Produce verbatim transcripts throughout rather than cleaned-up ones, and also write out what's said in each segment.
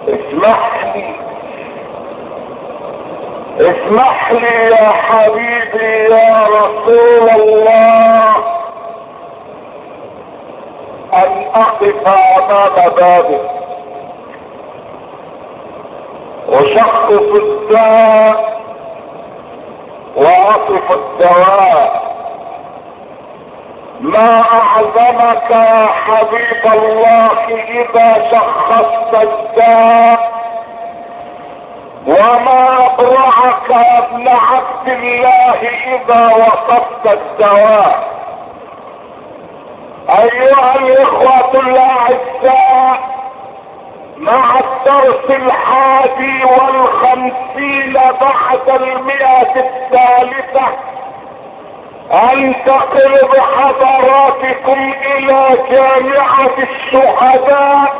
اسمح لي اسمح لي يا حبيبي يا رسول الله ان اقف امام بابك وشخص الداء واصف الدواء. ما اعظمك يا حبيب الله اذا شخصت الداء، وما ابرعك يا ابن عبد الله اذا وصفت الدواء. ايها الاخوة الاعزاء، مع الدرس الحادي والخمسين بعد المئة الثالثة انتقل بحضراتكم الى جامعة الشهداء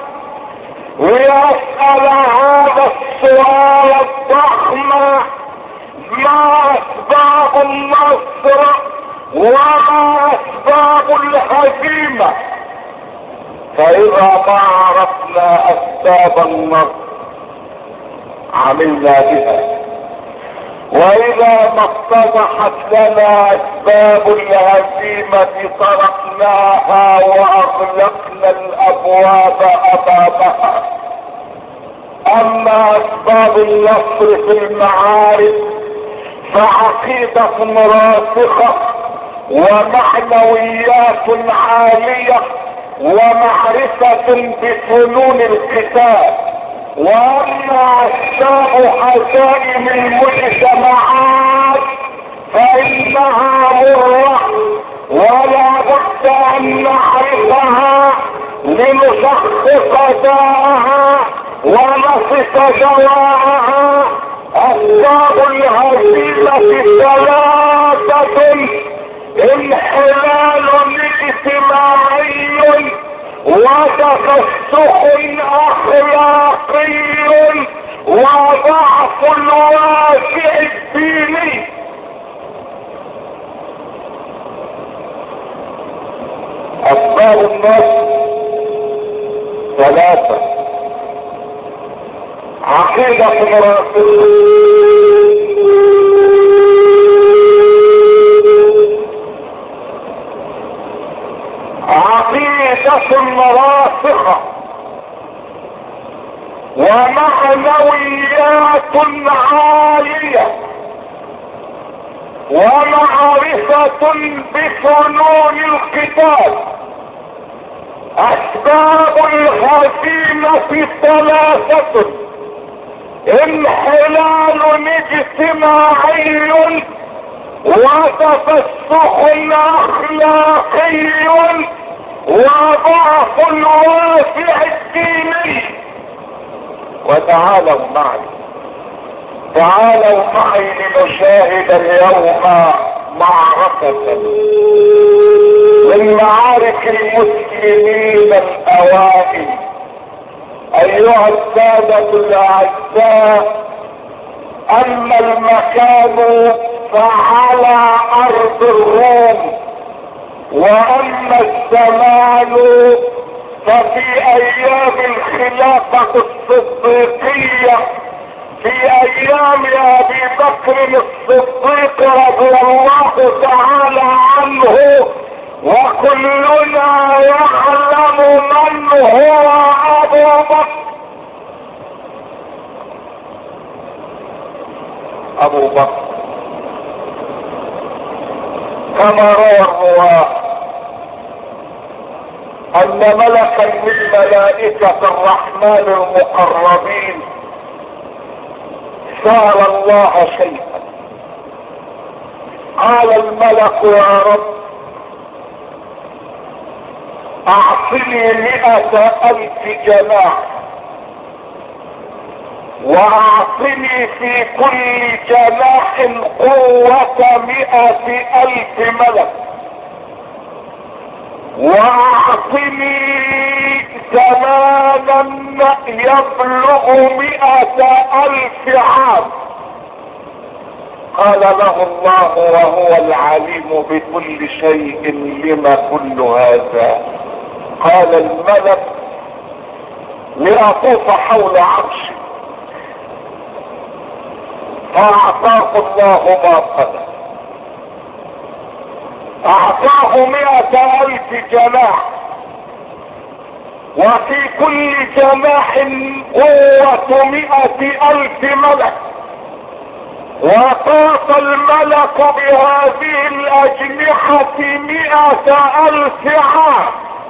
ويسأل هذا السؤال الضخم: ما اسباب النصر وما اسباب الهزيمة؟ فاذا ما عرفنا اسباب النصر عملنا بها، واذا ما اتضحت لنا اسباب الهزيمة تركناها واغلقنا الابواب امامها. اما اسباب النصر في المعارك فعقيدة راسخة ومعنويات عالية ومعرفة بفنون القتال. واما اسباب هزائم المجتمعات فانها مرة ولا بد ان نعرفها لنشخص داءها ونصف دواءها. اسباب الهزيمة ثلاثة: انحلال اجتماعي وتفسخ اخلاقي وضعف الواسع الديني. اسباب النصر ثلاثة: عقيدة راسخة عقيدة راسخة ومعنويات عالية ومعرفة بفنون القتال. اسباب الهزيمة ثلاثة: انحلال اجتماعي وتفسخ اخلاقي وضعف الواسع الديني. وتعالوا معي تعالوا معي لنشاهد اليوم معركة من معارك المسلمين الاوائل. ايها السادة الاعزاء، اما المكان فعلى ارض الروم، واما الزمان ففي ايام الخلافة الصديقية في ايام ابي بكر الصديق رضي الله تعالى عنه. وكلنا يعلم من هو ابو بكر. ابو بكر كما روى الرواه ان ملكا من ملائكة الرحمن المقربين سأل الله شيئا. قال الملك: يا رب اعطني مئة الف جناح، واعطني في كل جناح قوة مئة الف ملك، واعطني زمانا يبلغ مئة الف عام. قال له الله وهو العليم بكل شيء: لما كل هذا؟ قال الملك: ليطوف حول عرشه، فاعطاه الله ما طلب، اعطاه مئة الف جناح، وفي كل جناح قوة مئة الف ملك، وطاف الملك بهذه الاجنحة مئة الف عام،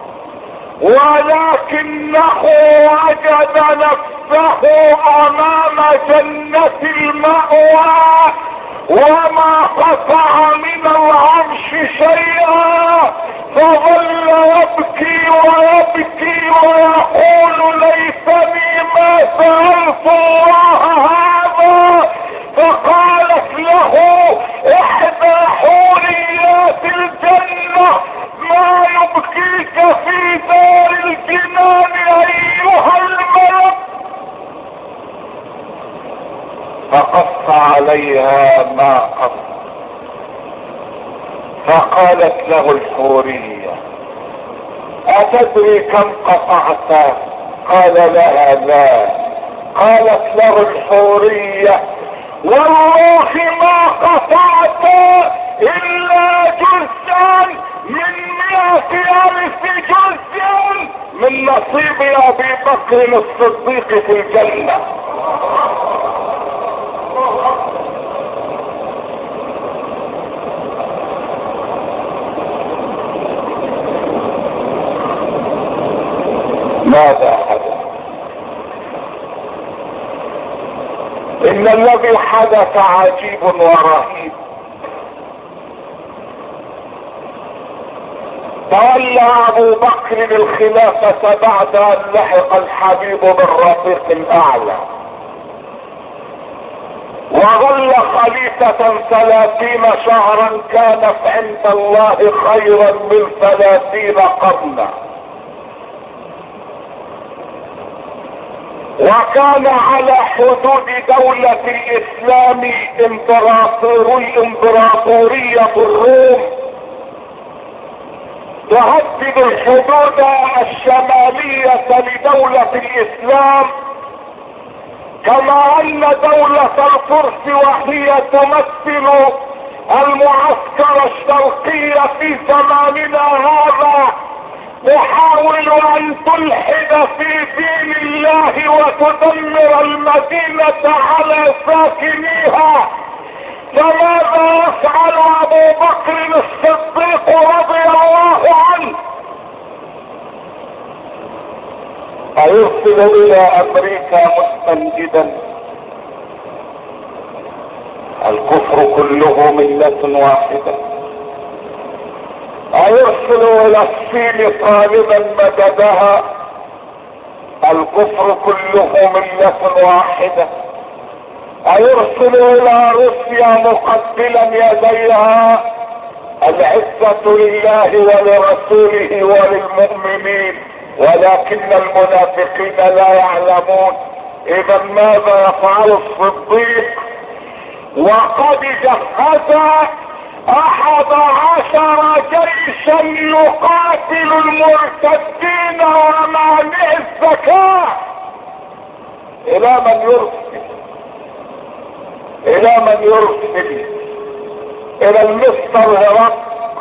ولكنه وجد نفسه امام جنة المأوى وما قطع من العرش شيئا، فظل يبكي ويبكي ويقول ليتني ما سألت الله هذا. فقالت له احدى حوريات الجنة ما يبكيك في دار الجنان ايها الملك؟ فقص عليها ما قص، فقالت له الحورية اتدري كم قطعت؟ قال لها لا. قالت له الحورية والله ما قطعت الا جزءا من مئة الف جزء من نصيب ابي بكر الصديق في الجنة. ماذا حدث؟ ان الذي حدث عجيب ورهيب. تولى ابو بكر الخلافة بعد ان لحق الحبيب بالرفيق الاعلى، وظل خليفة ثلاثين شهرا كانت عند الله خيرا من ثلاثين قرنا، وكان على حدود دولة الاسلام امبراطوري امبراطورية الروم تهدد الحدود الشمالية لدولة الاسلام، كما ان دولة الفرس وهي تمثل المعسكر الشرقي في زماننا هذا تحاول ان تلحد في دين الله وتدمر المدينة على ساكنيها. فماذا يفعل ابو بكر الصديق رضي الله عنه؟ فيرسل الى امريكا مستنجدا الكفر كله ملة واحدة، ويرسل الى الصين طالبا مددها الكفر كله ملة واحدة، ويرسل الى روسيا مقبلا يديها العزة لله ولرسوله وللمؤمنين، ولكن المنافقين لا يعلمون. اذا ماذا يفعل الصديق؟ وقد جهز احد عشر جيشا يقاتل المرتدين ومانع الزكاة. الى من يرسل؟ الى من يرسل؟ الى المستر هرقل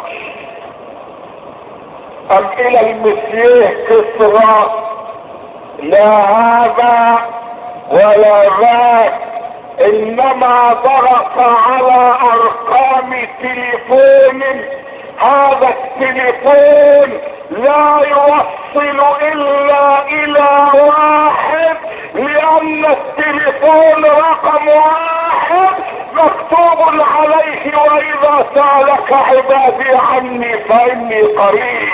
ام الى المسيح كسرى؟ لا هذا ولا ذاك، انما ضغط على ارقام تليفون، هذا التليفون لا يوصل الا الى واحد، لان التليفون رقم واحد مكتوب عليه واذا سألك عبادي عني فاني قريب.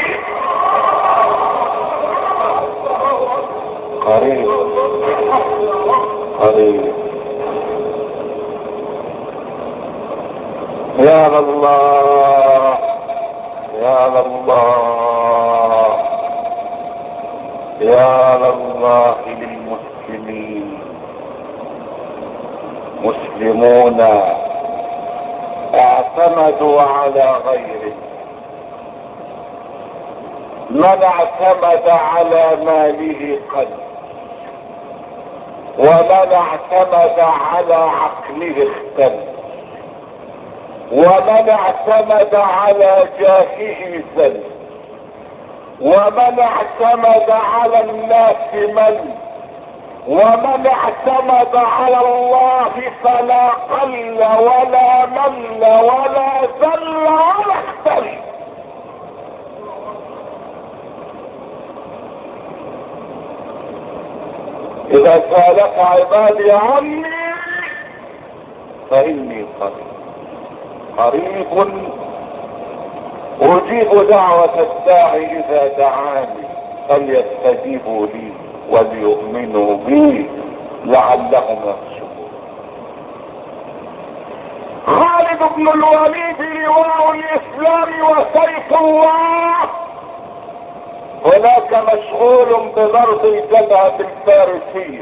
قريب قريب. يا الله يا الله يا الله للمسلمين. مسلمون اعتمدوا على غيره. من اعتمد على ماله قل، ومن اعتمد على عقله اختل، ومن اعتمد على جاهه زل، ومن اعتمد على الناس من، ومن اعتمد على الله فلا قل ولا مل ولا زل ولا اختل. اذا سألك عبادي عني فاني قريب قريب اجيب دعوة الداعي اذا دعاني فليستجيبوا لي وليؤمنوا بي لعلهم يرشدون. خالد بن الوليد لواء الاسلام وسيف الله، هناك مشغول بضرب الجبهة الفارسية.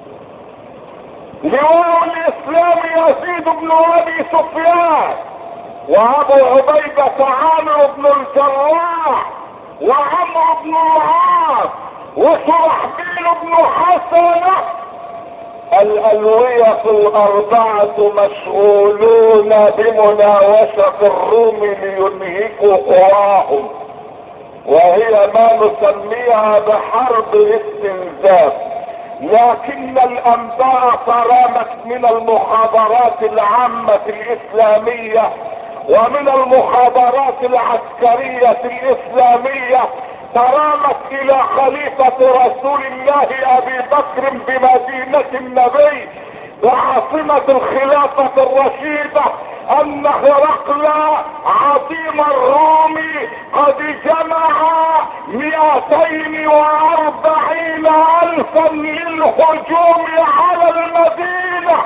لواء الاسلام يزيد بن ابي سفيان، وابو عبيدة عامر بن الجراح، وعمرو بن العاص، وشرحبيل بن حسنة. الألوية الأربعة مشغولون بمناوشة الروم لينهكوا قواهم، وهي ما نسميها بحرب الاستنزاف. لكن الأنباء ترامت من المخابرات العامة الإسلامية ومن المخابرات العسكرية الإسلامية ترامت الى خليفة رسول الله ابي بكر بمدينة النبي وعاصمة الخلافة الرشيدة ان هرقل عظيم الروم قد جمع مئتين واربعين الفا للهجوم على المدينة.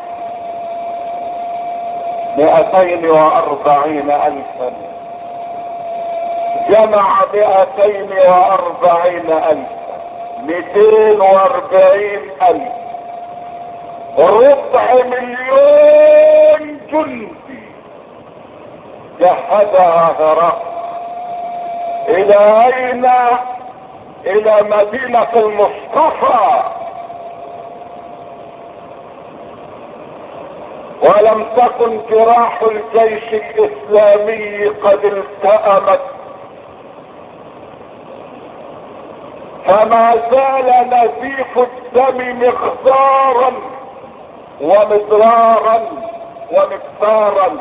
مئتين واربعين الفا جمع مئتين واربعين الف، مئتين واربعين الف، ربع مليون جندي جهزها هرقل. الى اين؟ الى مدينة المصطفى. ولم تكن جراح الجيش الاسلامي قد التأمت، فما زال نزيف الدم مقدارا ومضرارا ومقدارا،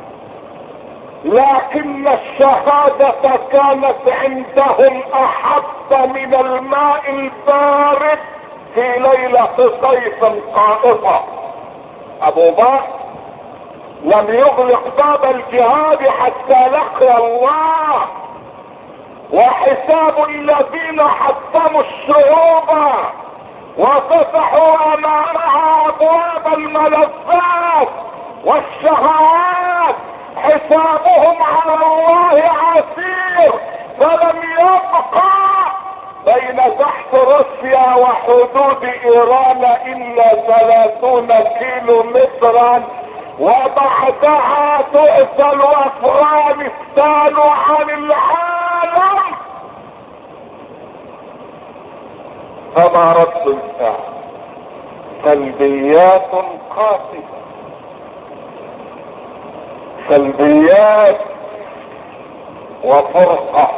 لكن الشهادة كانت عندهم احب من الماء البارد في ليلة صيف قائصة. ابو بكر لم يغلق باب الجهاد حتى لقي الله، وحساب الذين حطموا الشعوب وفتحوا امامها ابواب الملذات والشهوات حسابهم على الله عسير. فلم يبقى بين تحت روسيا وحدود ايران الا ثلاثون كيلو مترا، وبعدها تؤثل افغانستان عن العالم. فما رد الفعل؟ سلبيات قاسية، سلبيات وفرقة.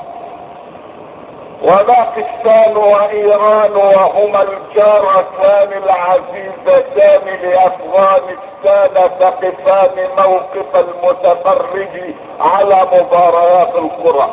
وباكستان وايران وهما الجارتان العزيزتان لافغانستان تقفان موقف المتفرج على مباريات الكرة.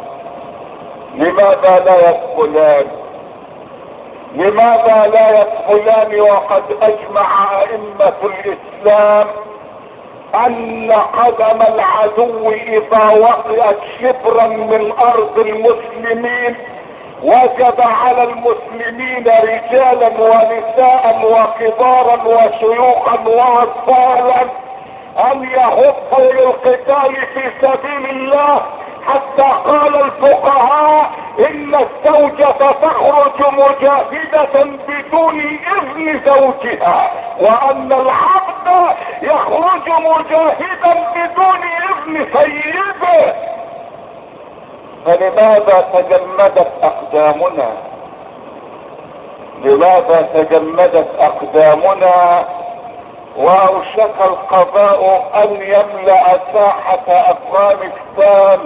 لماذا لا يدخلان؟ لماذا لا يدخلان وقد اجمع ائمة الاسلام ان قدم العدو اذا وقعت شبرا من ارض المسلمين وجب على المسلمين رجالا ونساء وكبارا وشيوخا واطفالا ان يهبوا للقتال في سبيل الله، حتى قال الفقهاء ان الزوجة تخرج مجاهدة بدون اذن زوجها، وان العبد يخرج مجاهدا بدون اذن سيده. فلماذا تجمدت اقدامنا؟ لماذا تجمدت اقدامنا واوشك القضاء ان يملأ ساحة افغانستان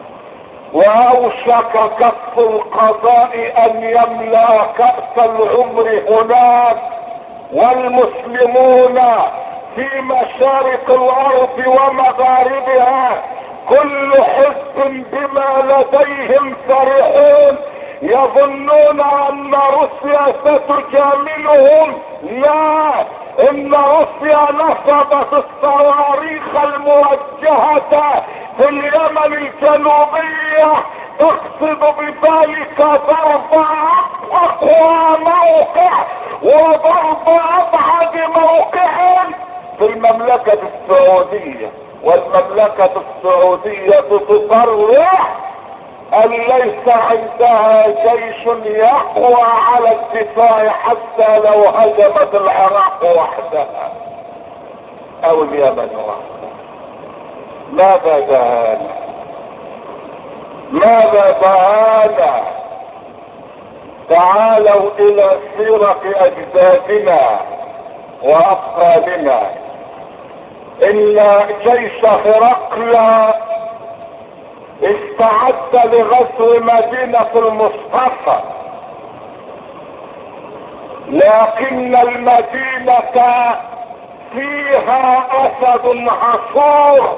واوشك كف القضاء ان يملأ كأس العمر هناك، والمسلمون في مشارق الارض ومغاربها كل حزب بما لديهم فرحون، يظنون ان روسيا ستجاملهم. لا، ان روسيا نصبت الصواريخ الموجهة في اليمن الجنوبية تقصد بذلك ضرب اقوى موقع وضرب ابعد موقع في المملكة السعودية، والمملكة السعودية تصرح ان ليس عندها جيش يقوى على الدفاع حتى لو هجمت العراق وحدها او اليمن وحدها. ماذا دهانا؟ ماذا دهانا؟ تعالوا الى سيرة اجدادنا واقراننا. ان جيش هرقل استعد لغزو مدينة المصطفى، لكن المدينة فيها اسد عصور،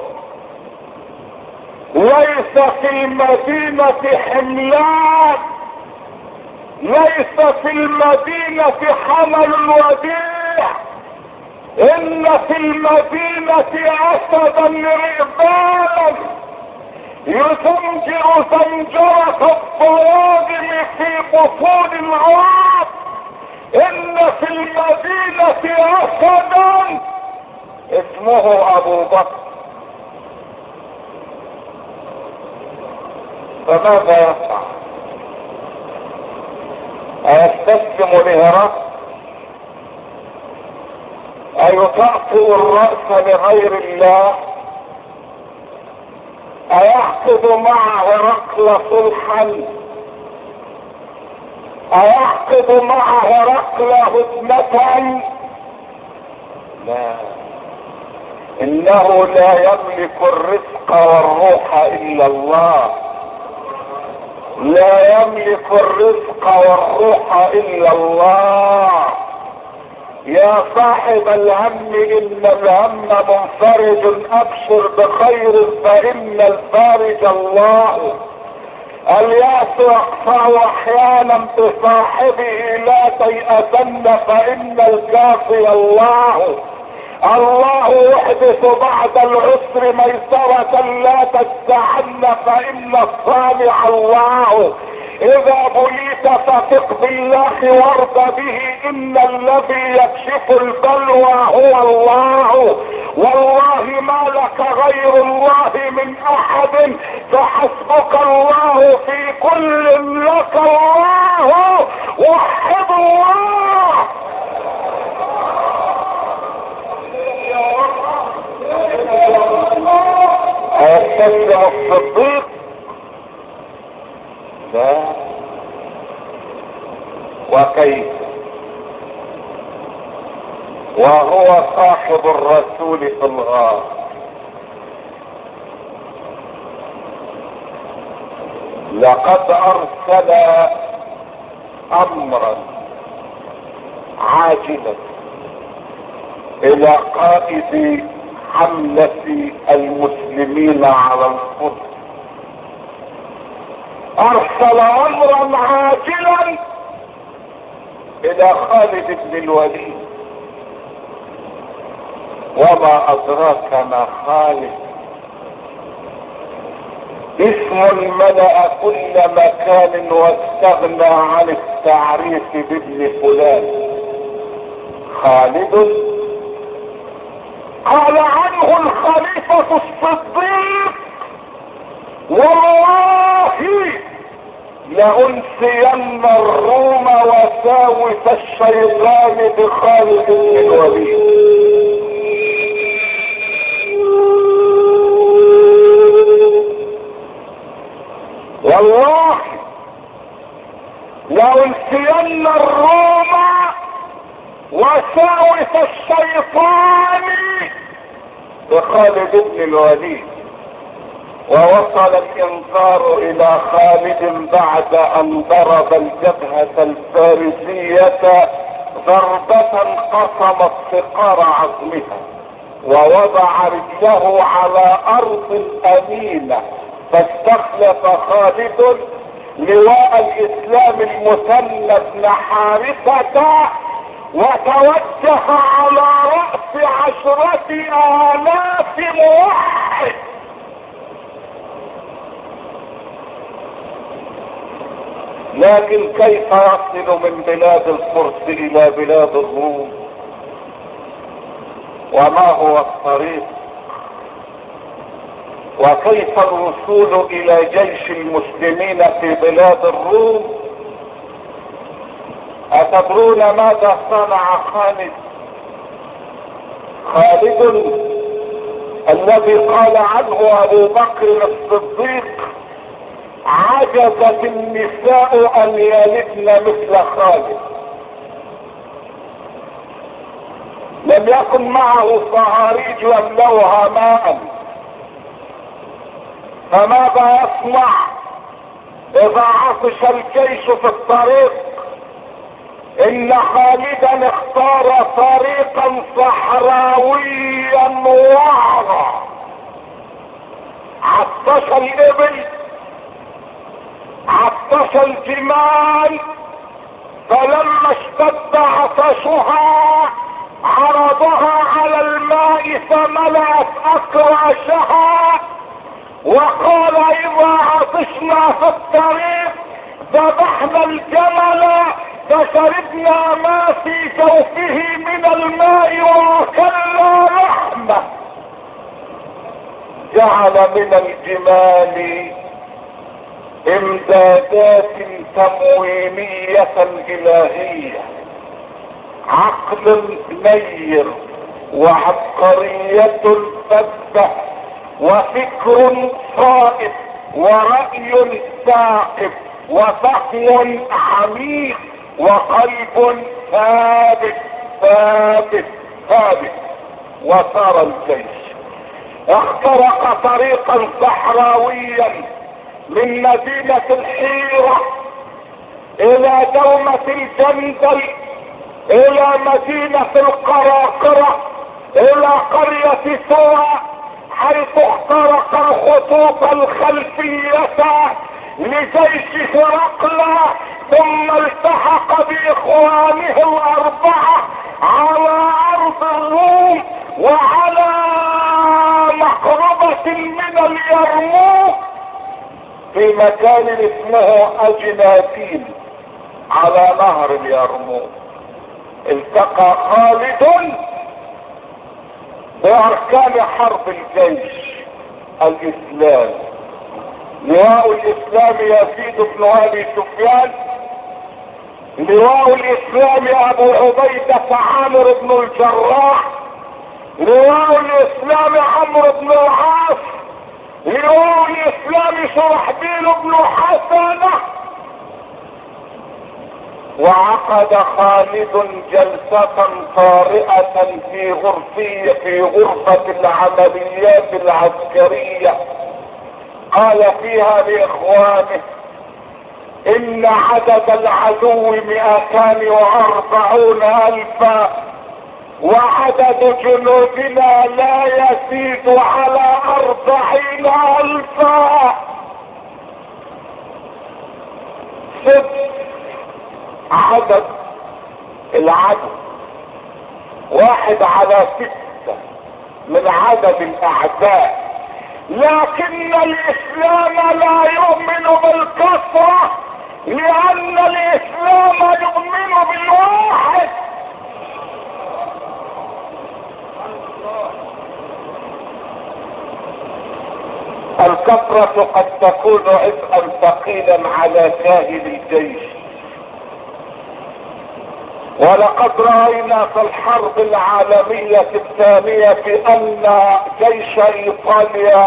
ليس في المدينة حملان، ليس في المدينة حمل وديع، ان في المدينة اسدا رئبانا يزمجر زمجرة الضواجم في بطون العرب. ان في المدينة اسدا اسمه ابو بكر. فماذا يفعل؟ ايستسلم لهرقل؟ ايطأطئ الرأس لغير الله؟ ايعقد مع هرقل صلحا؟ ايعقد مع هرقل هدنة؟ لا، انه لا يملك الرزق والروح الا الله، لا يملك الرزق والروح الا الله. يا صاحب الهم ان الهم منفرج ابشر بخير فان الفارج الله. الياس يقطع احيانا بصاحبه لا تيأسن فان الكافي الله. الله يحدث بعد العسر ميسرة لا تستعن فان الصالح الله. اذا بليت فثق بالله وارض به ان الذي يكشف البلوى هو الله. والله ما لك غير الله من احد فحسبك الله في كل لك الله. وحد الله. أيستسلم الصديق؟ لا. وكيف وهو صاحب الرسول في الغار؟ لقد ارسل امرا عاجلا الى قائد حملة المسلمين على القدس، ارسل امرا عاجلا الى خالد بن الوليد. وما ادراك ما خالد؟ اسم ملأ كل مكان واستغنى عن التعريف بابن فلان. خالد قال عنه الخليفة الصديق والله لأنسين الروم وساوس الشيطان بخالد بن الوليد. والله لأنسين الروم وساوس الشيطان بخالد بن الوليد. ووصل الانذار الى خالد بعد ان ضرب الجبهة الفارسية ضربة قصمت فقار عظمها، ووضع رجله على ارض امينة، فاستخلف خالد لواء الاسلام المثنى بن حارثة وتوجه على رأس عشرة آلاف موحد. لكن كيف يصل من بلاد الفرس الى بلاد الروم؟ وما هو الطريق؟ وكيف الوصول الى جيش المسلمين في بلاد الروم؟ أتدرون ماذا صنع خالد؟ خالد الذي قال عنه ابو بكر الصديق عجزت النساء ان يلدن مثل خالد. لم يكن معه صهاريج يملوها ماء، فماذا يصنع اذا عطش الجيش في الطريق؟ ان خالدا اختار طريقا صحراويا وعرا، عطش الابل، عطش الجمال، فلما اشتد عطشها عرضها على الماء فملأت اكراشها، وقال اذا عطشنا في الطريق ذبحنا الجمل فشربنا ما في جوفه من الماء واكلنا لحمه. جعل من الجمال امدادات تموينية الهية، عقل نير وعبقرية ثبتة وفكر صائب ورأي ثاقب وفهم عميق وقلب ثابت ثابت ثابت. وصار الجيش اخترق طريقا صحراويا من مدينة الحيرة الى دومة الجندل الى مدينة القراقرة الى قرية سوى، حيث اخترق الخطوط الخلفية لجيش هرقل، ثم التحق باخوانه الاربعة على ارض الروم وعلى مقربة من اليرموك في مكان اسمه اجنادين على نهر اليرموك. التقى خالد باركان حرب الجيش الاسلام، لواء الاسلام يزيد بن ابي سفيان، لواء الاسلام ابو عبيدة عامر بن الجراح، لواء الاسلام عمرو بن العاص، لواء الاسلام شرحبيل بن حسنة. وعقد خالد جلسة طارئة في غرفية في غرفة العمليات العسكرية، قال فيها لاخوانه ان عدد العدو مئتان واربعون الفا، وعدد جنودنا لا يزيد على اربعين الفا. ست عدد العدو واحد على ستة من عدد الاعداء، لكن الاسلام لا يؤمن بالكثرة، لان الاسلام يؤمن بالواحد. الكثرة قد تكون عبئا ثقيلا على كاهل الجيش، ولقد رأينا في الحرب العالمية الثانية ان جيش ايطاليا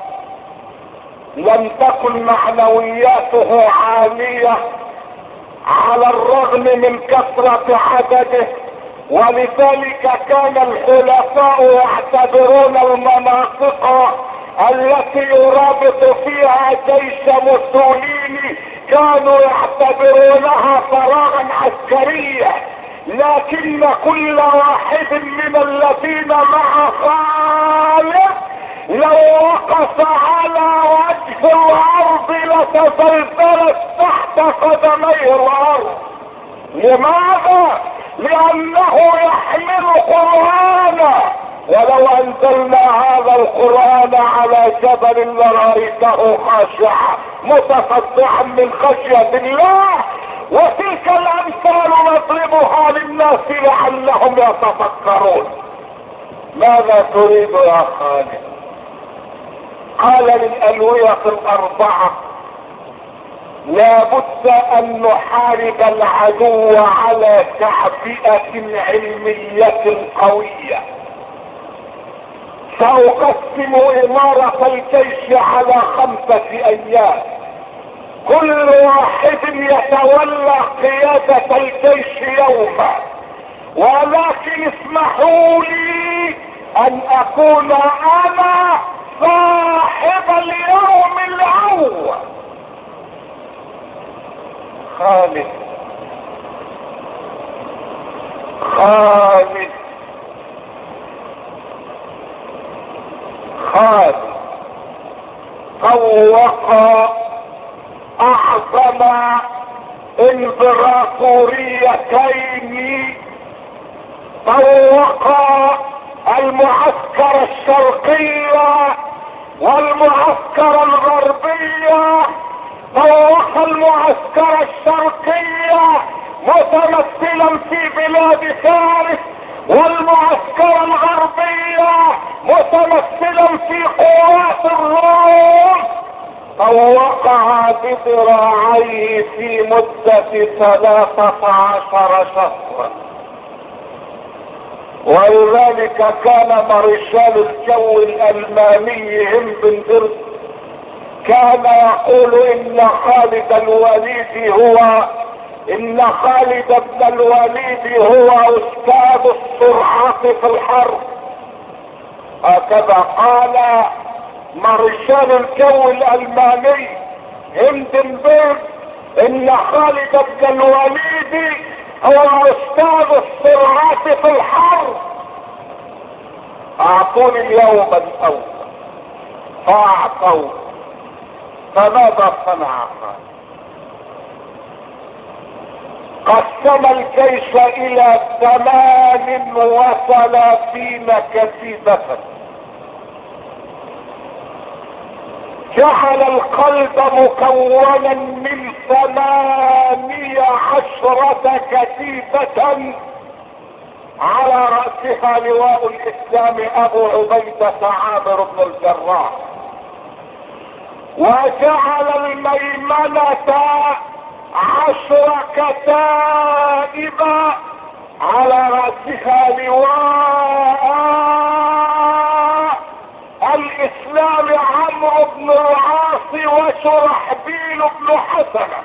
لم تكن معنوياته عالية على الرغم من كثرة عدده، ولذلك كان الخلفاء يعتبرون المناطق التي يرابط فيها جيش موسوليني كانوا يعتبرونها فراغا عسكريا، لكن كل واحد من الذين مع خالد لو وقف على وجه الارض لتزلزلت تحت قدميه الارض. لماذا؟ لانه يحمل قرآنا، ولو انزلنا هذا القرآن على جبل لرأيته خاشعا متصدعا من خشية الله. وتلك الامثال نضربها للناس لعلهم يتفكرون. ماذا تريد يا خالد؟ قال للألوية الاربعة لا بد ان نحارب العدو على تعبئة علمية قوية. سأقسم امارة الجيش على خمسة ايام، كل واحد يتولى قيادة الجيش يوما، ولكن اسمحوا لي ان اكون انا صاحب اليوم الاول. خالد خالد خالد طوق اعظم امبراطوريتين، طوق المعسكر الشرقي والمعسكر الغربي. طوق المعسكر الشرقي متمثلا في بلاد فارس، والمعسكر الغربي متمثلا في قوات الروم. طوقها بذراعيه في مدة ثلاثة عشر شهرا. ولذلك كان مارشال الجو الالماني هندنبرغ كان يقول ان خالد الوليد هو ان خالد بن الوليد هو استاذ السرعة في الحرب. هكذا قال مارشال الجو الالماني هندنبرغ ان خالد بن الوليد هو استاذ السرعة في الحرب. اعطوني اليوم الاول فاعطوا. فماذا صنع؟ قسم الجيش الى ثمان وثلاثين كتيبة، جعل القلب مكونا من ثمانية عشرة كتيبة على رأسها لواء الاسلام ابو عبيدة عامر بن الجراح، وجعل الميمنة عشر كتائب على رأسها لواء الاسلام عمرو بن العاص وشرحبيل بن حسنة،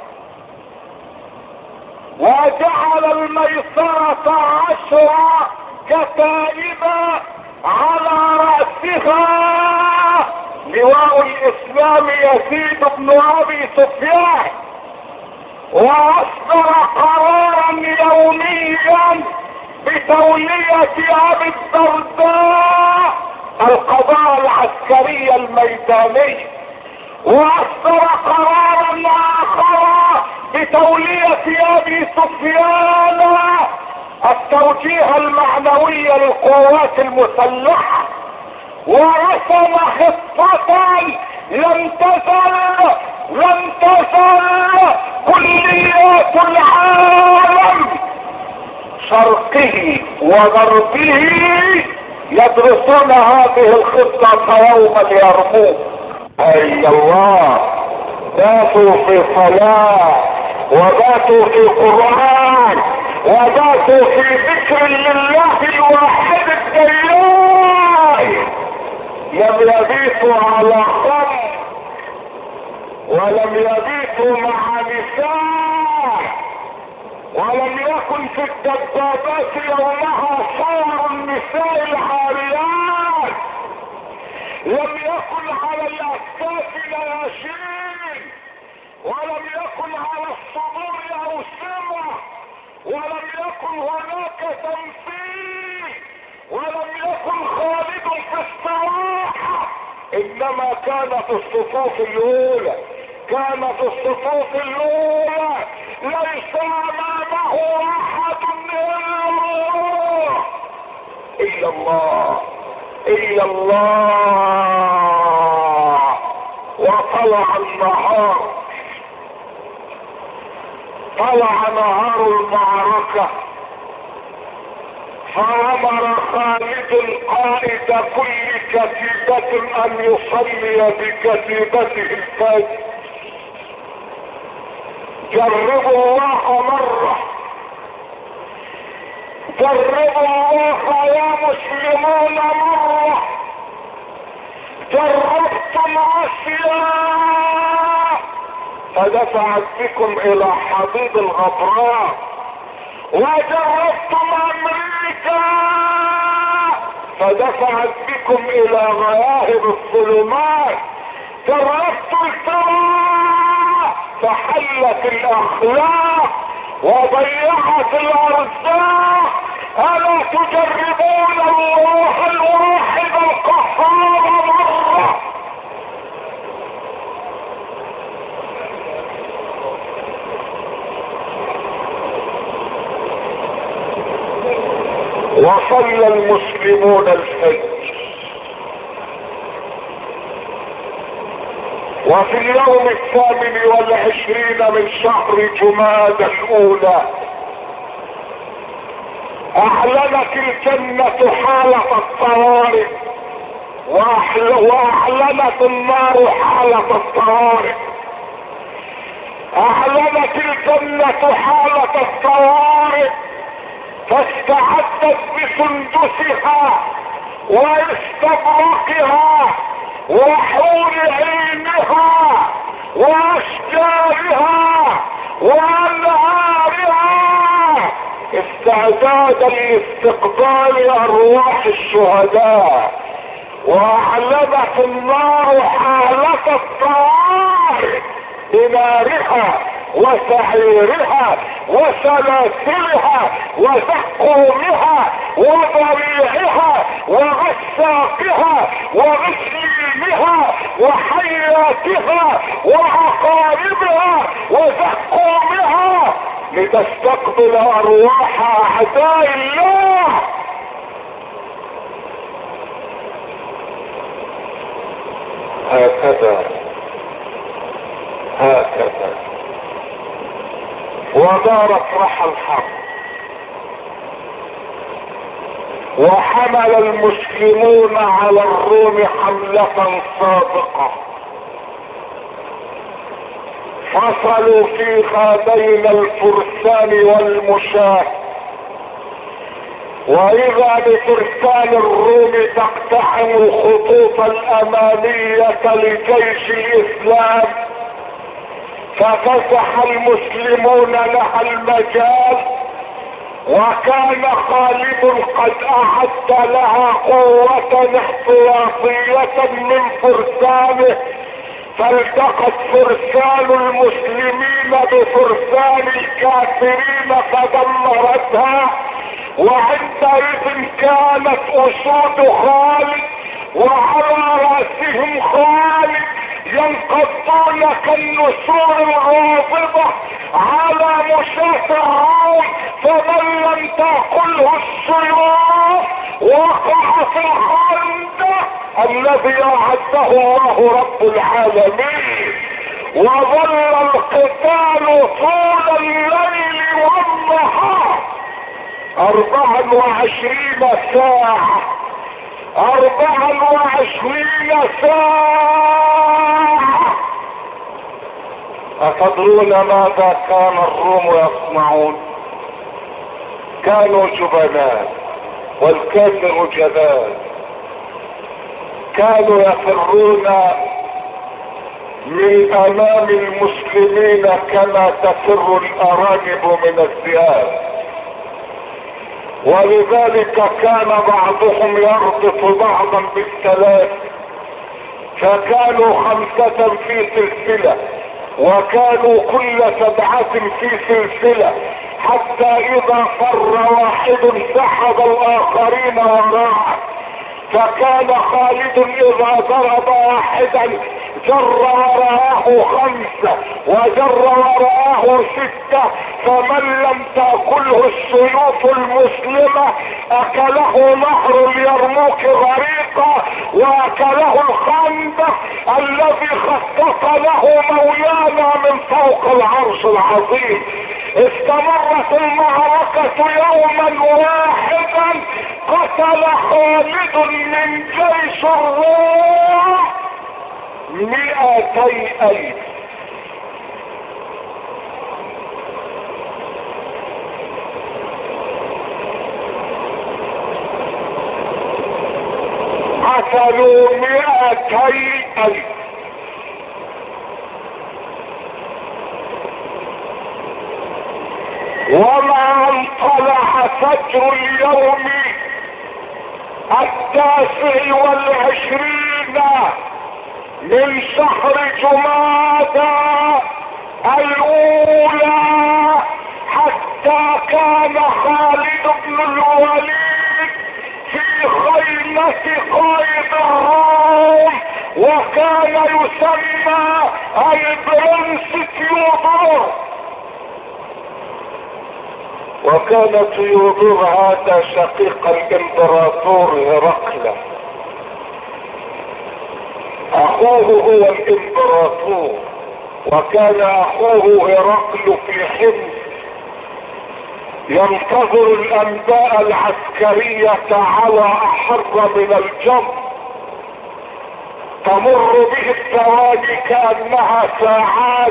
وجعل الميسرة عشر كتائب على رأسها لواء الاسلام يزيد بن ابي سفيان، واصدر قرارا يوميا بتولية ابي الدرداء القضاء العسكري الميداني، واصدر قرارا اخر بتولية ابي سفيان التوجيه المعنوي للقوات المسلحة، ورسم خطة لم تزل لم تزل كليات العالم شرقه وغربه يدرسون هذه الخطة يوم اليرموك. اي الله، باتوا في صلاة وباتوا في قرآن وباتوا في ذكر لله الواحد الديان، لم يبيتوا على خمر ولم يبيتوا مع نساء ولم يكن في الدبابات يومها صور النساء العاريات، لم يكن على الاكتاف نياشين، ولم يكن على الصدور اوسمه، ولم يكن هناك تمثيل، ولم يكن خالد في الصراحه، انما كانت الصفوف الاولى، كانت الصفوف الاولى ليس امامه احد الا الله الا الله. وطلع النهار، طلع نهار المعركة، فامر خالد القائد كل كتيبة ان يصلي بكتيبته الفجر. جربوا الله مرة، جربوا الله يا مسلمون مرة، جربتم اشياء فدفعت بكم الى حضيض الغبراء، وجربتم امريكا فدفعت بكم الى غياهب الظلمات، جربتم الثراء فحلت الاخلاق وضيعت الارزاق. الا تجربون الله الواحد القهار مرة؟ وصلى المسلمون الفجر، وفي اليوم الثامن والعشرين من شهر جمادى الاولى اعلنت الجنة حالة الطوارئ، واعلنت النار حالة الطوارئ. اعلنت الجنة حالة الطوارئ فاستعدت بسندسها واستبرقها وحور عينها واشجارها وانهارها استعدادا لاستقبال ارواح الشهداء. واعلنت النار حالة الطوارئ بنارها وسعيرها وسلاسلها وزقومها وضريعها وغساقها وغسلينها وحياتها وعقاربها وزقومها لتستقبل ارواح اعداء الله. هكذا هكذا ودارت رحى الحرب، وحمل المسلمون على الروم حملة سابقة، فصلوا فيها بين الفرسان والمشاة، واذا بفرسان الروم تقتحم الخطوط الامامية لجيش الاسلام، ففتح المسلمون لها المجال، وكان خالد قد اعد لها قوة احتياطية من فرسانه، فالتقت فرسان المسلمين بفرسان الكافرين فدمرتها. وعندئذ كانت اسود خالد وعلى راسهم خالد ينقضون كالنسور الغاضبة على مشاة الروم، فمن لم تأكله السيوف وقع في الخندق الذي اعده الله رب العالمين. وظل القتال طول الليل والنهار اربعا وعشرين ساعة، اربعا وعشرين ساعة. اتدرون ماذا كان الروم يصنعون؟ كانوا جبناء والكافر جبان، كانوا يفرون من امام المسلمين كما تفر الارانب من الذئاب، ولذلك كان بعضهم يربط بعضا بالثلاث، فكانوا خمسة في سلسلة، وكانوا كل سبعة في سلسلة، حتى اذا فر واحد سحب الاخرين وراءه. فكان خالد اذا ضرب واحدا جر وراءه خمسة وجر وراءه ستة، فمن لم تأكله السيوف المسلمة اكله نهر اليرموك غريقا، واكله الخندق الذي خطط له مولانا من فوق العرش العظيم. استمرت المعركة يوما واحدا، قتل خالد من جيش الروم مئتي الف. قتلوا مئتي الف. ومع ان طلع فجر اليوم التاسع والعشرين من شهر جمادى الاولى، حتى كان خالد بن الوليد في خيمة قائد الروم، وكان يسمى البرنس تيودور. وكان تيودور هذا شقيق الامبراطور هرقل، اخوه هو الامبراطور، وكان اخوه هرقل في حمص ينتظر الانباء العسكرية على احر من الجمر، تمر به الثواني كأنها ساعات،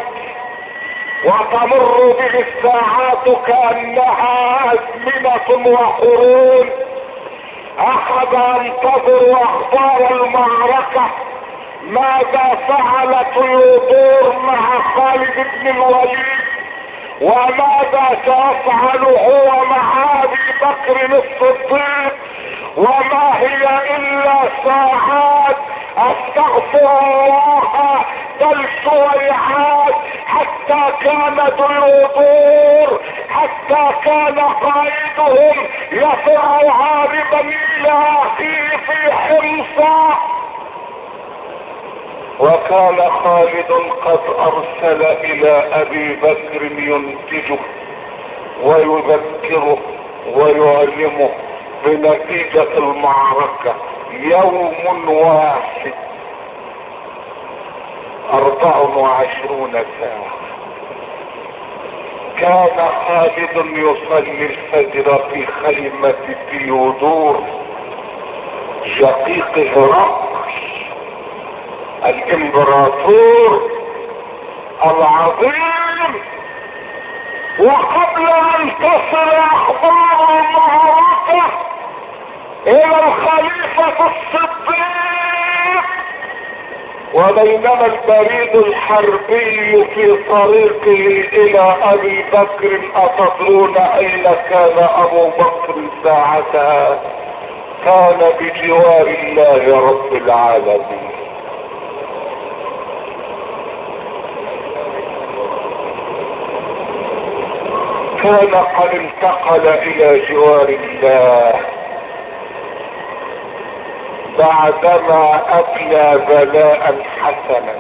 وتمر به الساعات كأنها أزمنة وقرون. اخذ ينتظر اخبار المعركة، ماذا فعل تيودور مع خالد بن الوليد، وماذا سيفعل هو مع ابي بكر الصديق، وما هي الا ساعات، استغفر الله، بل سويعات، حتى كان تيودور، حتى كان قائدهم يفر هاربا الى اخيه في حمص. وكان خالد قد ارسل الى ابي بكر ينتجه ويذكره ويعلمه بنتيجة المعركة. يوم واحد اربع وعشرون ساعة كان خالد يصلي الفجر في خيمة تيودور شقيق هرقل الامبراطور العظيم. وقبل ان تصل اخبار المعركة الى الخليفة الصديق، وبينما البريد الحربي في طريقه الى ابي بكر، اتدرون اين كان ابو بكر ساعتها؟ كان بجوار الله رب العالمين. كان قد انتقل الى جوار الله بعدما ابلى بلاء حسنا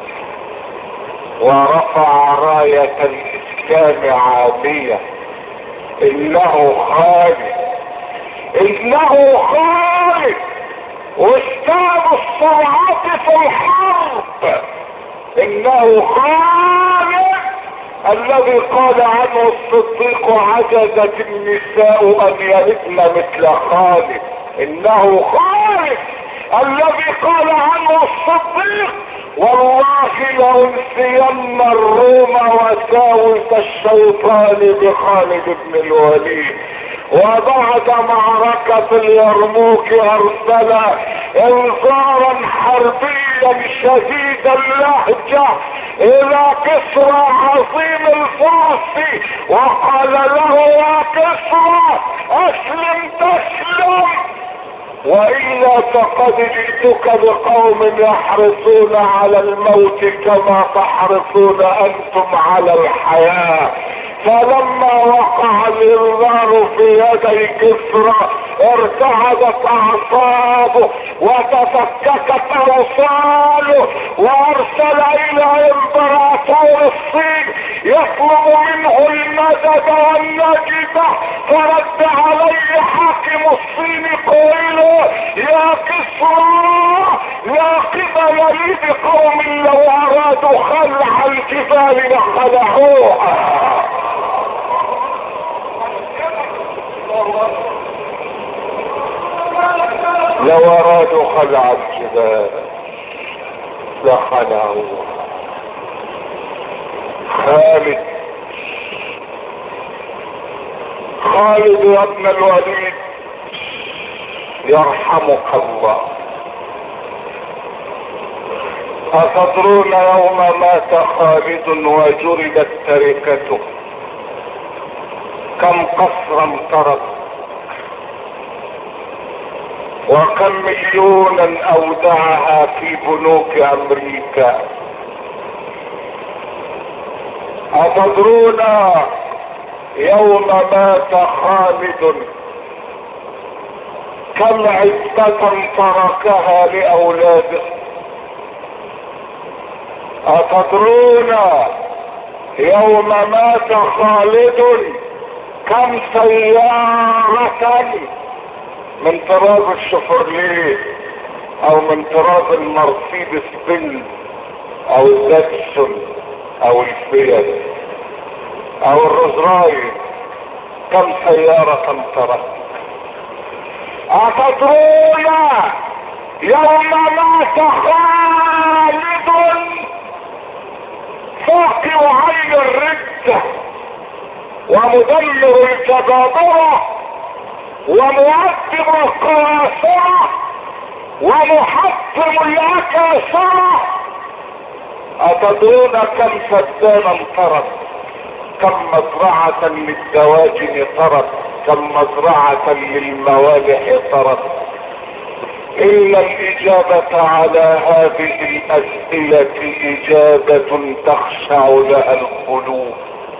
ورفع راية الاسلام عالية. انه خالد، انه خالد استاذ الصراعات في الحرب، انه خالد الذي قال عنه الصديق عجزت النساء ان يلدن مثل خالد. انه خالد الذي قال عنه الصديق والله لأنسين الروم وساوس الشيطان بخالد بن الوليد. وبعد معركة اليرموك ارسل انذارا حربيا صعيدا شديد اللهجة الى كسرى عظيم الفرس وقال له يا كسرى اسلم تسلم، وإلا فقد جئتك بقوم يحرصون على الموت كما تحرصون أنتم على الحياة. فلما وقع الإنذار في يدي كسرى ارتعدت أعصابه وتفككت أوصاله، وأرسل إلى إمبراطور الصين يطلب منه المدد والنجدة، فرد عليه حاكم الصين قائلا يا كسرى لا قبل لي بقوم لو أرادوا خلع الجبال لخلعوها. لو ارادوا خلع الجبال لخلعوها. خالد خالد يا ابن الوليد يرحمك الله، أتدرون يوم مات خالد وجردت تركته كم قصرا ترك وكم مليونا اودعها في بنوك امريكا؟ أتدرون يوم مات خالد كم عزة تركها لأولاده؟ أتدرون يوم مات خالد كم سيارة من طراز الشفرليه او من طراز المرسيدس بنز او الداتسون او الفيات او الروز رايس، كم سيارة ترك؟ أتدرون يوم مات خالد فاقع عين الردة ومدمر الجبابرة ومؤدب القراصنة ومحطم الأكاسرة؟ أتدرون كم فدانا ترك؟ كم مزرعة للدواجن ترك؟ كم مزرعة للموالح ترك؟ إلا الإجابة على هذه الأسئلة إجابة تخشع لها القلوب.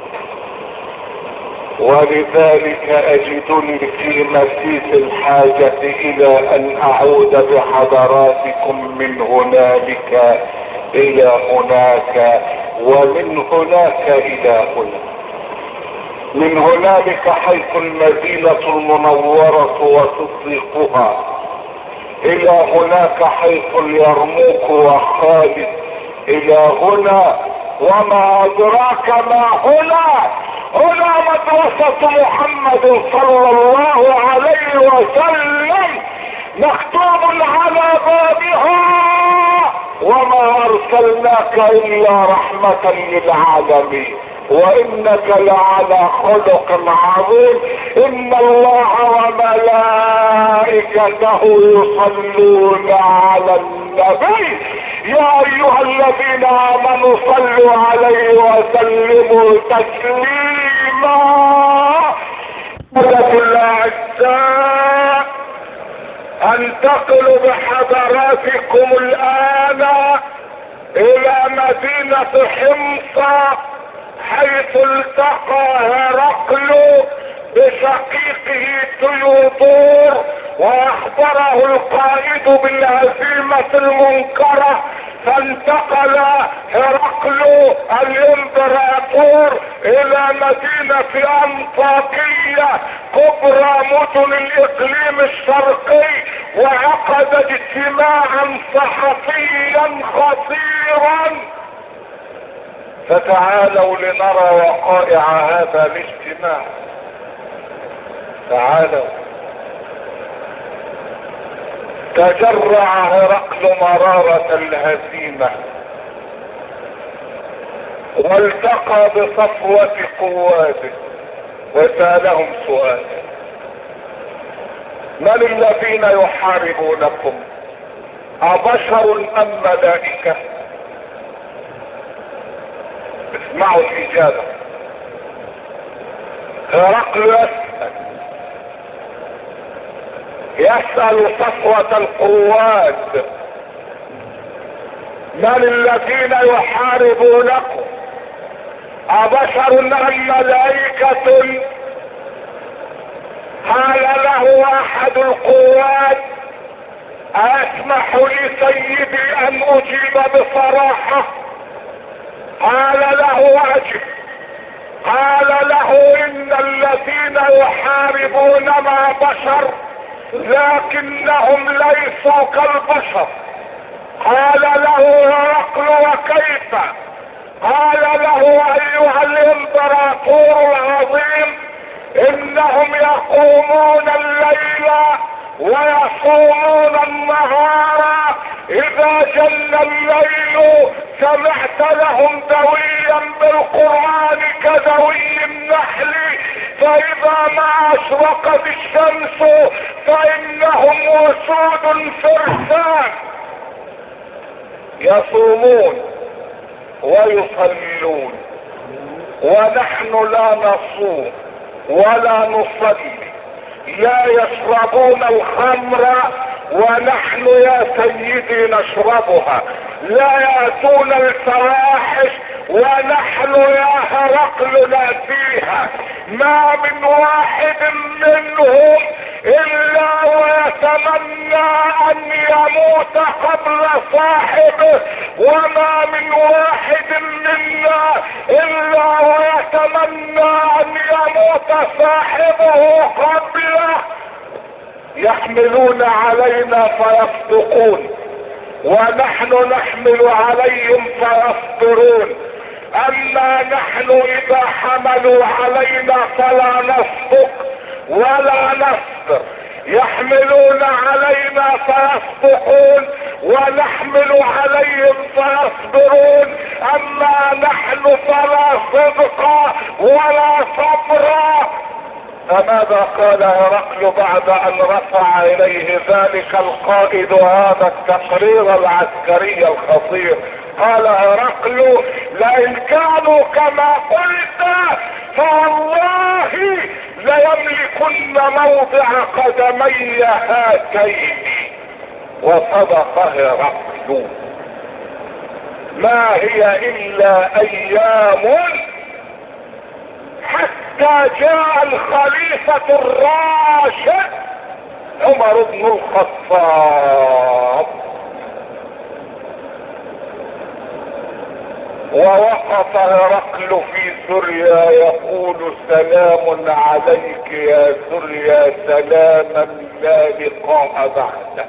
ولذلك أجدني في مسيس الحاجة إلى أن أعود بحضراتكم من هنالك إلى هناك ومن هناك إلى هنا، من هنالك حيث المدينة المنورة وتصديقها، إلى هناك حيث اليرموك وخالد، إلى هنا وما أدراك ما هنا. هنا مدرسة محمد صلى الله عليه وسلم مكتوب على بابها وما أرسلناك إلا رحمة للعالمين وإنك لعلى خلق عظيم. إن الله وملائكته يصلون على النبي يا أيها الذين آمنوا صلوا عليه وسلموا تسليما. الأعزاء انتقل بحضراتكم الآن إلى مدينة حمص حيث التقى هرقل بشقيقه تيودور واخبره القائد بالهزيمة المنكرة، فانتقل هرقل الامبراطور الى مدينة انطاكية كبرى مدن الاقليم الشرقي وعقد اجتماعا صحفيا خطيرا. فتعالوا لنرى وقائع هذا الاجتماع. تعالوا. تجرع هرقل مرارة الهزيمة والتقى بصفوة قواته وسألهم سؤالا: من الذين يحاربونكم؟ أبشر أم ملائكة؟ اسمعوا الإجابة. هرقل يسأل يسأل صفوة القوات: من الذين يحاربونكم؟ أبشر أم ملائكة؟ قال له أحد القوات: أسمح لسيدي أن أجيب بصراحة؟ قال له: أجب. قال له: إن الذين يحاربوننا بشر لكنهم ليسوا كالبشر. قال له هرقل: وكيف؟ قال له: أيها الامبراطور العظيم، إنهم يقومون الليل ويصومون النهار، إذا جل الليل سمعت لهم دويا بالقرآن كدوي النحل، فإذا ما أشرقت الشمس فإنهم وسود فرسان يصومون ويصلون، ونحن لا نصوم ولا نصلي. لا يشربون الخمر ونحن يا سيدي نشربها. لا يأتون الفواحش ونحن يا هرقل نأتيها. ما من واحد منهم إلا ويتمنى أن يموت قبل صاحبه، وما من واحد منا إلا ويتمنى أن يموت صاحبه قبله. يحملون علينا فيصدقون، ونحن نحمل عليهم فيصبرون. اما نحن اذا حملوا علينا فلا نصدق ولا نصبر. يحملون علينا فيصدقون ونحمل عليهم فيصبرون، اما نحن فلا صدق ولا صبر. فماذا قال هرقل بعد ان رفع اليه ذلك القائد هذا التقرير العسكري الخطير؟ قال هرقل: لئن كانوا كما قلت فوالله ليملكن موضع قدمي هاتين. وصدق هرقل. ما هي الا ايام حتى جاء الخليفة الراشد عمر بن الخطاب، ووقف هرقل في سوريا يقول: سلام عليك يا سوريا، سلاما لا لقاء بعده.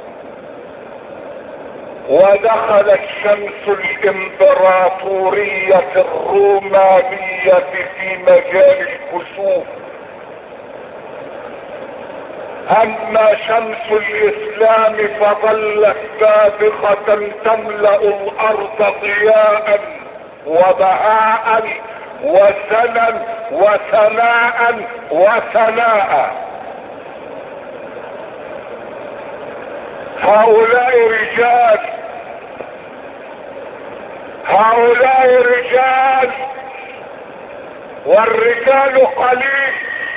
ودخلت شمس الامبراطورية الرومانية في مجال الكسوف. اما شمس الاسلام فظلت بازغة تملأ الارض ضياء وبهاء وسنا وثناء وثناء. هؤلاء رجال هؤلاء رجال والرجال قليل.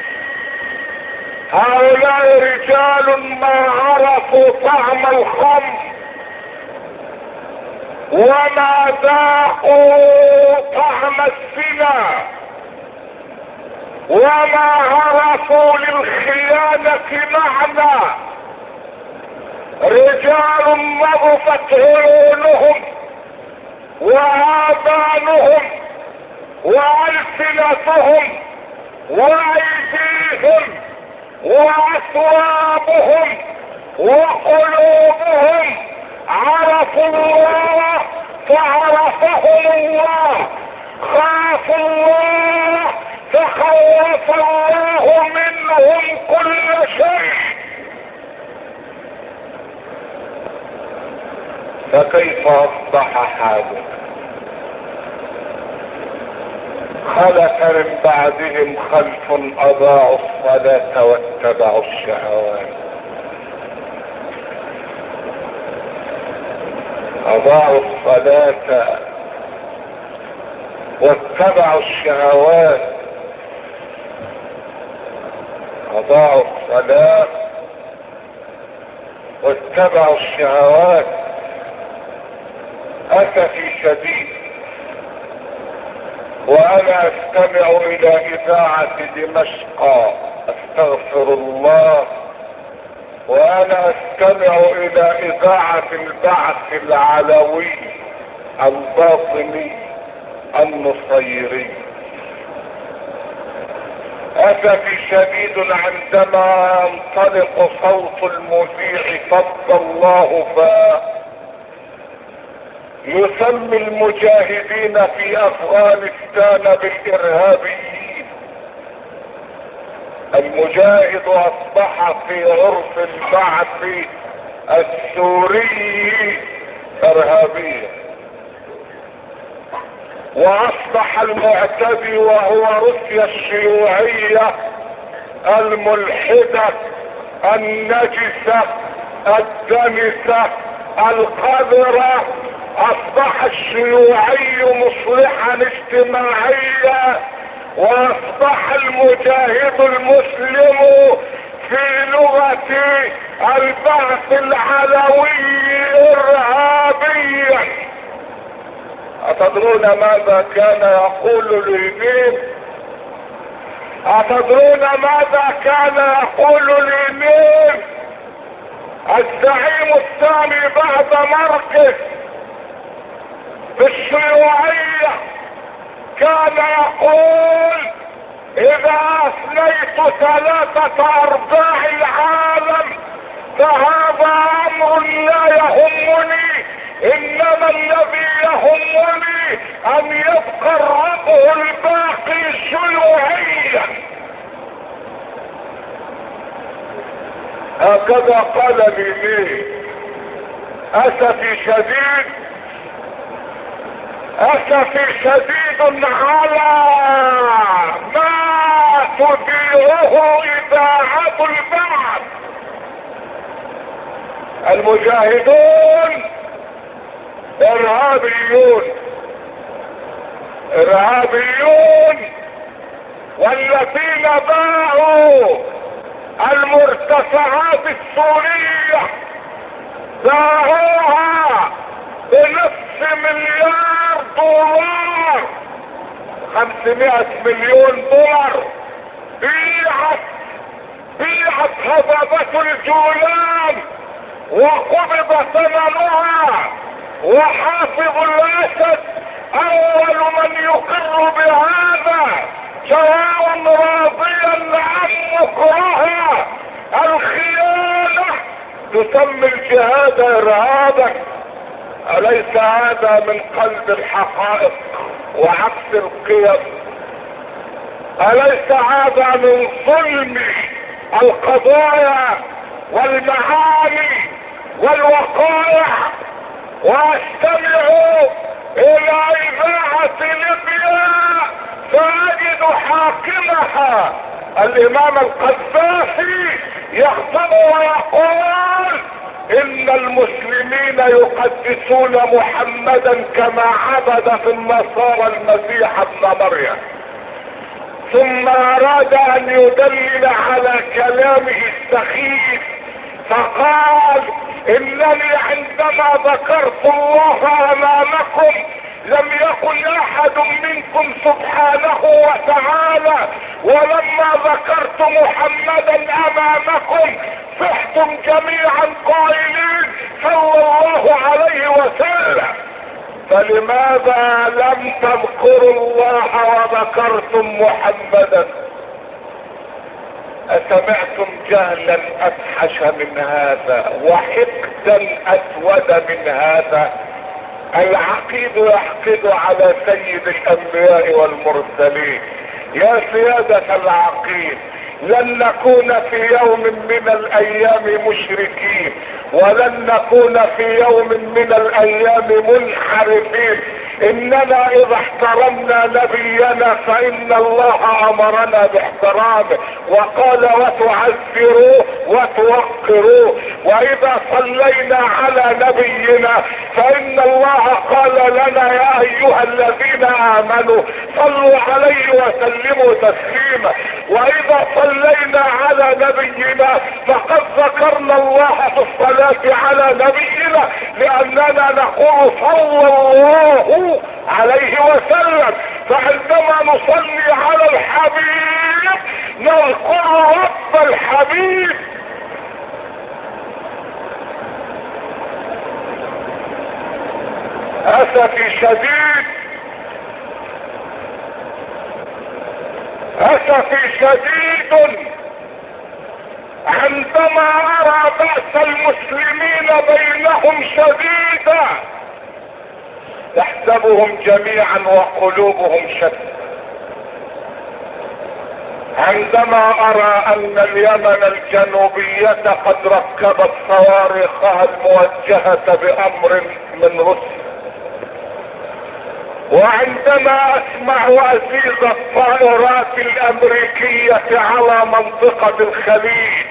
هؤلاء رجال ما عرفوا طعم الخمر وما ذاقوا طعم الزنا وما عرفوا للخيانة معنى. رجال نضفت عيونهم وآذانهم وألسنتهم وأيديهم وأثوابهم وقلوبهم عرفوا الله فعرفهم الله، خافوا الله فخوف الله منهم كل شيء. فكيف اصبح حالك؟ خلف من بعدهم خلف اضاعوا الصلاة واتبعوا الشهوات. اضاعوا الصلاة واتبعوا الشهوات. اضاعوا الصلاة واتبعوا الشهوات. اسفي شديد وانا استمع الى اذاعة دمشق، استغفر الله، وانا استمع الى اذاعة البعث العلوي الباطني النصيري. اسفي شديد عندما ينطلق صوت المذيع فض الله فاه يسمي المجاهدين في افغانستان بالارهابيين. المجاهد اصبح في عرف البعث السوري ارهابيا، واصبح المعتدي وهو روسيا الشيوعية الملحدة النجسة الدنسة القذرة، اصبح الشيوعي مصلحا اجتماعيا، واصبح المجاهد المسلم في لغة البعث العلوي ارهابيا. اتدرون ماذا كان يقول لينين؟ اتدرون ماذا كان يقول لينين الزعيم الثاني بعد ماركس في الشيوعية؟ كان يقول اذا اثنيت ثلاثة ارباع العالم فهذا امر لا يهمني، انما الذي يهمني ان يبقى الربع الباقي شيوعيا. هكذا قال لي. اسفي شديد اسفي شديد على ما تذيعه اذاعة البعث. المجاهدون ارهابيون ارهابيون والذين باعوا المرتفعات السورية باعوها بنصف مليار دولار، خمسمائة مليون دولار. بيعت بيعت هضبة الجولان وقبض ثمنها، وحافظ الاسد اول من يقر بهذا سواء راضيا ام مكرها. الخيانة تسمي الجهاد ارهابا. اليس هذا من قلب الحقائق وعكس القيم؟ اليس هذا من ظلم القضايا والمعاني والوقائع؟ واستمع الى اذاعة ليبيا فاجد حاكمها الامام القذافي يخطب ويقول ان المسلمين يقدسون محمدا كما عبد في النصارى المسيح ابن مريم. ثم اراد ان يدلل على كلامه السخيف فقال انني عندما ذكرت الله امامكم لم يكن احد منكم سبحانه وتعالى، ولما ذكرت محمدا امامكم صحتم جميعا قائلين صلى الله عليه وسلم. فلماذا لم تذكروا الله وذكرتم محمدا؟ أسمعتم جهلا أفحش من هذا وحقدا أسود من هذا؟ العقيد يحقد على سيد الأنبياء والمرسلين. يا سيادة العقيد، لن نكون في يوم من الأيام مشركين، ولن نكون في يوم من الأيام منحرفين، اننا اذا احترمنا نبينا فان الله امرنا باحترامه وقال وتعزروه وتوقروه. واذا صلينا على نبينا فان الله قال لنا يا ايها الذين امنوا صلوا عليه وسلموا تسليما. واذا صلينا على نبينا فقد ذكرنا الله في الصلاة على نبينا لاننا نقول صلى الله عليه وسلم. فعندما نصلي على الحبيب نذكر رب الحبيب. اسفي شديد اسفي شديد عندما ارى بأس المسلمين بينهم شديدا تحسبهم جميعا وقلوبهم شتى. عندما ارى ان اليمن الجنوبية قد ركبت صواريخها الموجهة بامر من روسيا، وعندما اسمع ازيز الطائرات الامريكية على منطقة الخليج،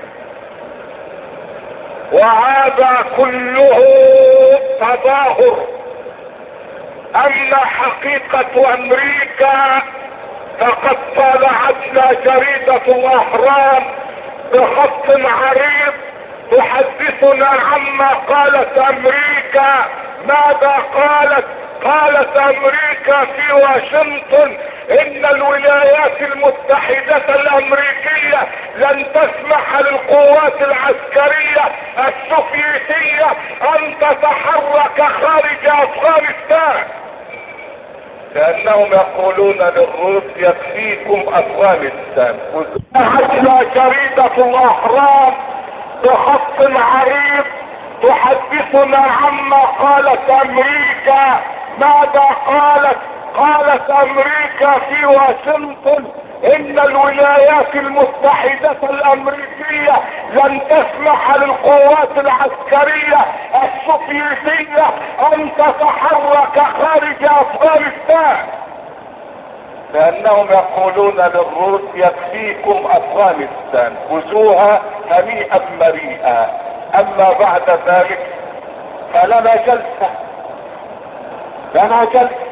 وهذا كله تظاهر ان حقيقة امريكا فقد طالعتنا جريدة الاهرام بخط عريض تحدثنا عما قالت امريكا. ماذا قالت؟ قالت امريكا في واشنطن ان الولايات المتحدة الامريكية لن تسمح للقوات العسكرية السوفيتية ان تتحرك خارج افغانستان، لانهم يقولون للروس يكفيكم افغانستان. وعندنا جريدة الاهرام بخط عريض تحدثنا عما قالت امريكا. ماذا قالت؟ قالت امريكا في واشنطن ان الولايات المتحدة الامريكية لن تسمح للقوات العسكرية السوفيتية ان تتحرك خارج افغانستان، لانهم يقولون للروس يكفيكم افغانستان، خذوها هنيئا مريئا. اما بعد ذلك فلنا جلسة لنا جلسة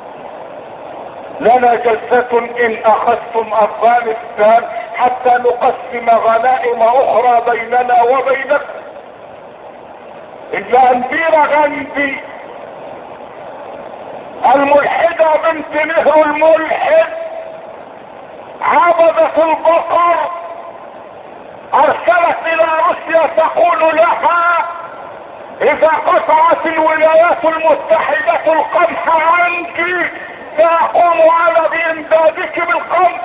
لنا جلسة ان اخذتم افغانستان حتى نقسم غنائم اخرى بيننا وبينكم. الا اندير غندي الملحدة بنت نهر الملحد عبدة البقر ارسلت الى روسيا تقول لها اذا قطعت الولايات المتحدة القمح عنك ساقوم على بامدادك بالقمح.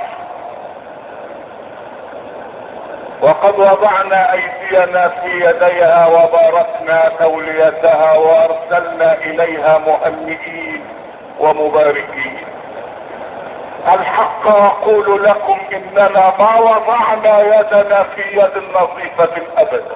وقد وضعنا ايدينا في يديها وباركنا توليتها وارسلنا اليها مهنئين ومباركين. الحق اقول لكم اننا ما وضعنا يدنا في يد نظيفة ابدا.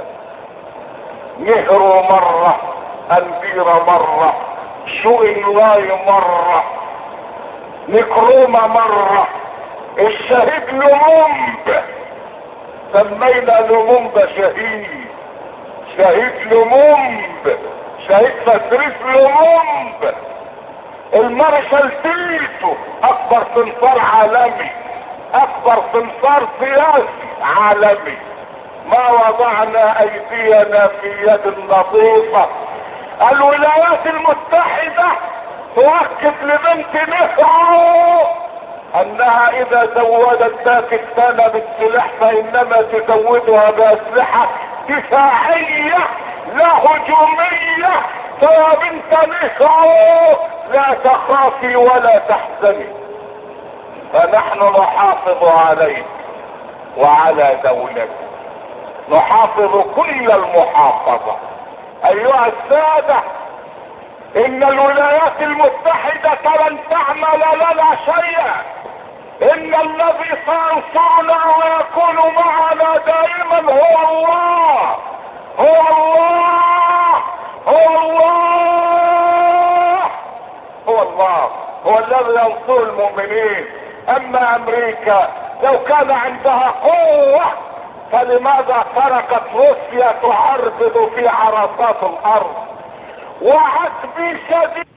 نهر مرة، انبير مرة، شوئنواي مرة، نكرومة مرة، الشهيد لومومب سمينا لومومب شهيد شهيد لومومب شهيد فتريس لومومب. المارشال تيتو اكبر سمسار عالمي، اكبر سمسار سياسي عالمي. ما وضعنا ايدينا في يد النظيفة. الولايات المتحدة تؤكد لبنت نهرو انها اذا زودت باكستان بالسلاح فانما تزودها باسلحة دفاعية لا هجومية. فيا بنت نهرو لا تخافي ولا تحزني، فنحن نحافظ عليك وعلى دولتك، نحافظ كل المحافظة. ايها السادة، ان الولايات المتحدة لن تعمل لنا شيئا. ان الذي سينصرنا ويكون معنا دائما هو الله هو الله هو الله هو الذي ينصر المؤمنين. اما امريكا لو كان عندها قوة فلماذا تركت روسيا تعربد في عرصات الارض؟ وعتب شديد